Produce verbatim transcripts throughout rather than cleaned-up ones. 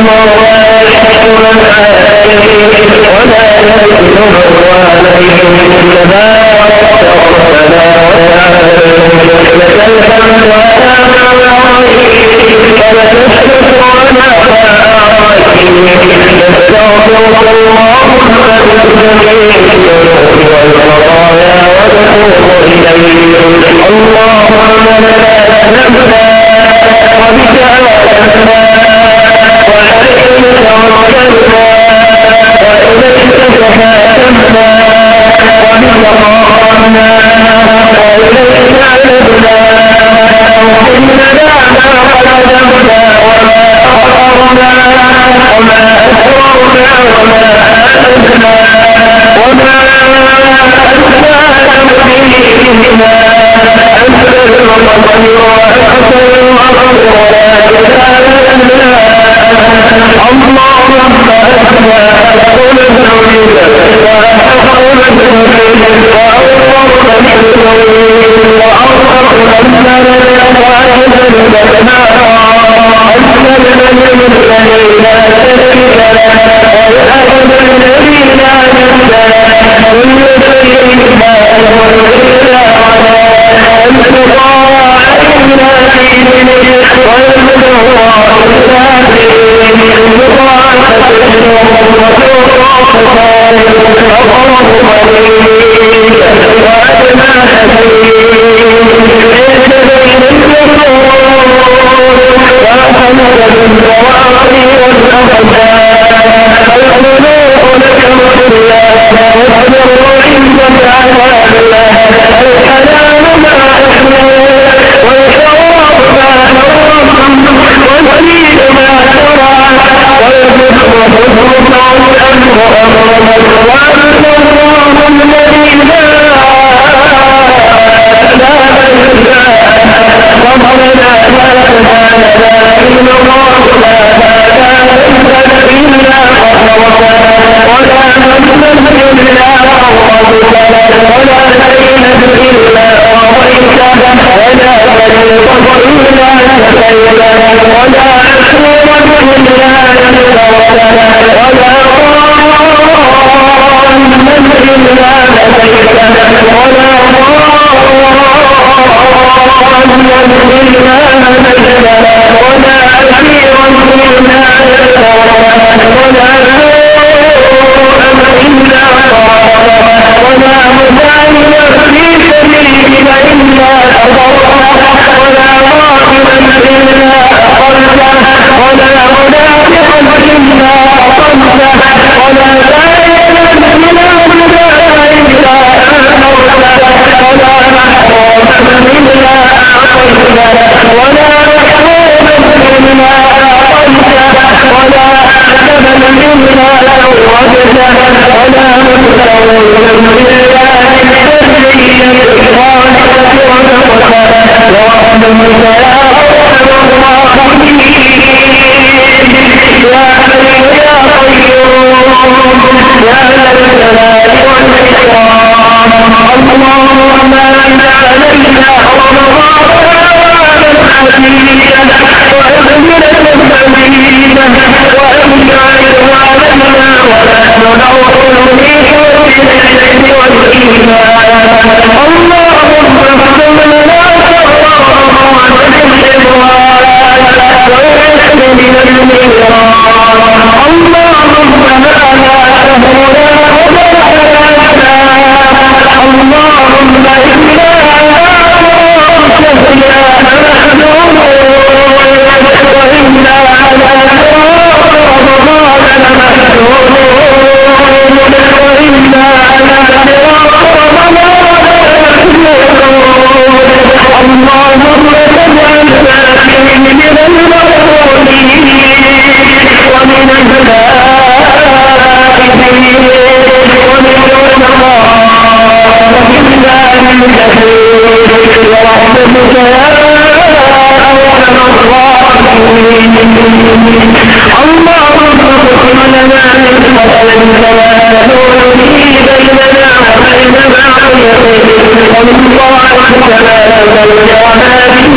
ومن طاعتك ما تبلغنا به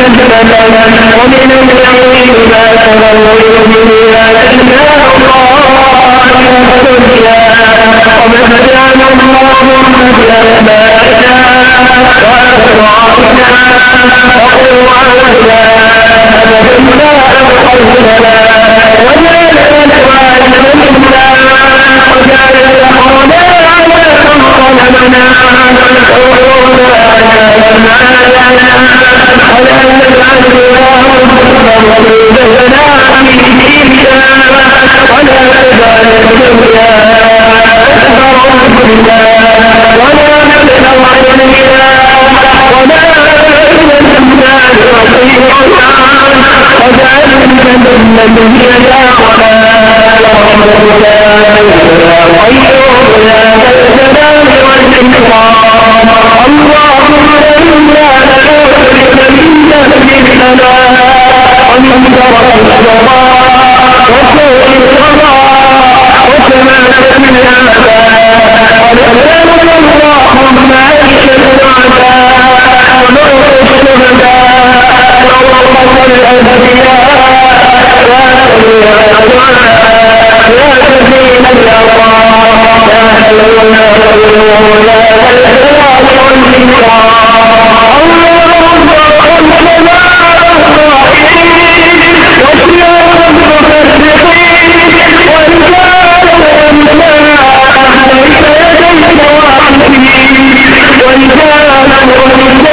جبلا ومن اليمين ما توليت به آتيناه طائفة الدنيا ومتعنا اللهم بأسمائنا وأبصارنا وقواتنا أبدا أبقيتنا وجعل الأزواج منا وجعل الأخرنا على من ظلمنا وانصرنا على من عادانا ولا تجعل اللهم مصيبتنا في ديننا ولا تجعل الدنيا أكبر همنا ولا مبلغ علمنا ولا إلى النار مصيرنا وجعلنا ممن هي دارنا اللهم لا قيوم يا ذا الجلال والإكرام اللهم إنا نعوذ بك من جهل البلاء ومن درك البلاء وسوء القضاء وشماتة الأعداء ونسألك اللهم عيش السعداء ونور الشهداء وروضة الأنبياء يا سميع الدعاء يا جزيل العطاء يا حي يا قيوم يا ذا الجلال والإكرام اللهم صل على الصالحين وصيام المتصدقين ورجال الأنبياء بين يديك واقفين ورجال ونساء بين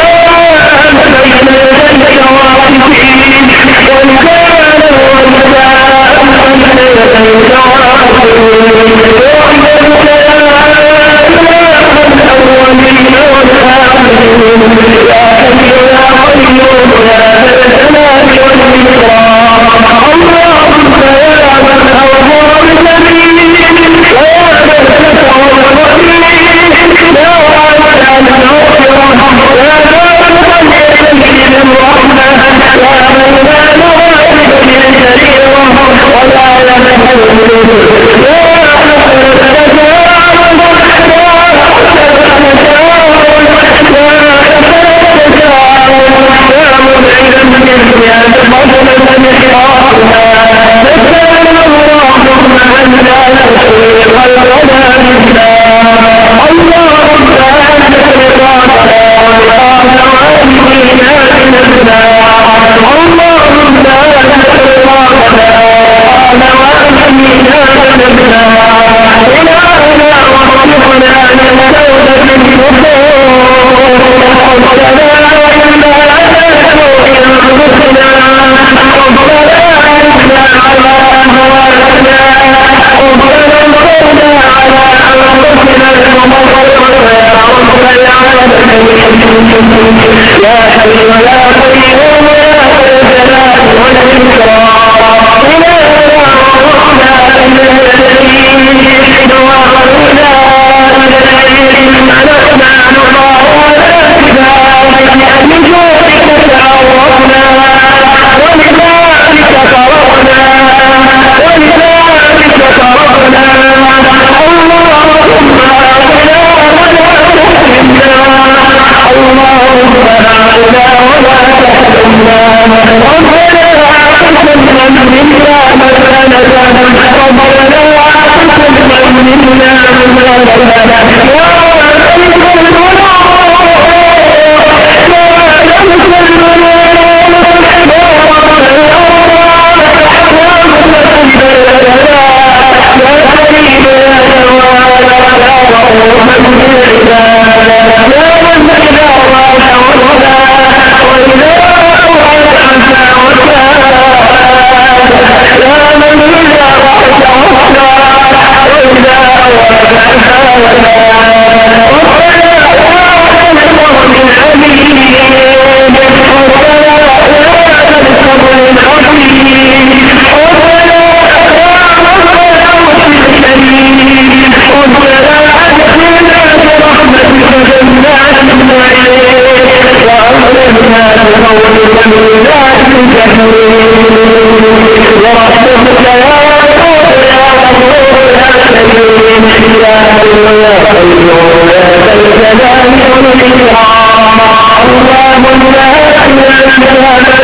يديك واقفين ورجال ونساء بين يديك واقفين برحمتك يا الأولين والآخرين يا حي يا قيوم يا ذا الجلال والإكرام اللهم يا من أوفى بالجميل ويا من ستر الرحيم يا واسع المغفرة يا بارك اليدين بالرحمة يا من لا نوائب بالجريرة ولا يمهل يا حسن التجاوز يا حسن التجاوز يا حسن التجاوز يا مبعدا مني بفضلك محراقنا نسأل اللهم أن لا تشري خلقنا منا اللهم أنت رضانا ورضانا والدينا من النار اللهم أنت رضانا ورضانا والدينا من النار إلهنا وارزقنا من توبة النفوس ربنا إنا نسأل أنفسنا ربنا إنا على أهوالنا ربنا انصرنا على أنفسنا المضرة يا رب العالمين يا حي يا قيوم يا ذا الجلال والإكرام إلهنا وارزقنا إليه دعاؤنا إليه ملكنا نطاع ولا كذلك من جودك تعرفنا ولذلك تركنا ولذلك تركنا اللهم أعطنا ولا تحرمنا اللهم أعطنا ولا تحرمنا ربنا أعطنا منا مسألة ربنا أعطنا منا مسألة يا ملك الملوك يا ملك الملوك يا رب الأرواح يا ملك الجلال يا كريم يا جواد يا رؤوف بالعباد يا من إذا راح وصلا وإذا أوعد عسى وساد يا من إذا راح وصلا وإذا أوعد عسى وساد اللهم لا إله إلا أنت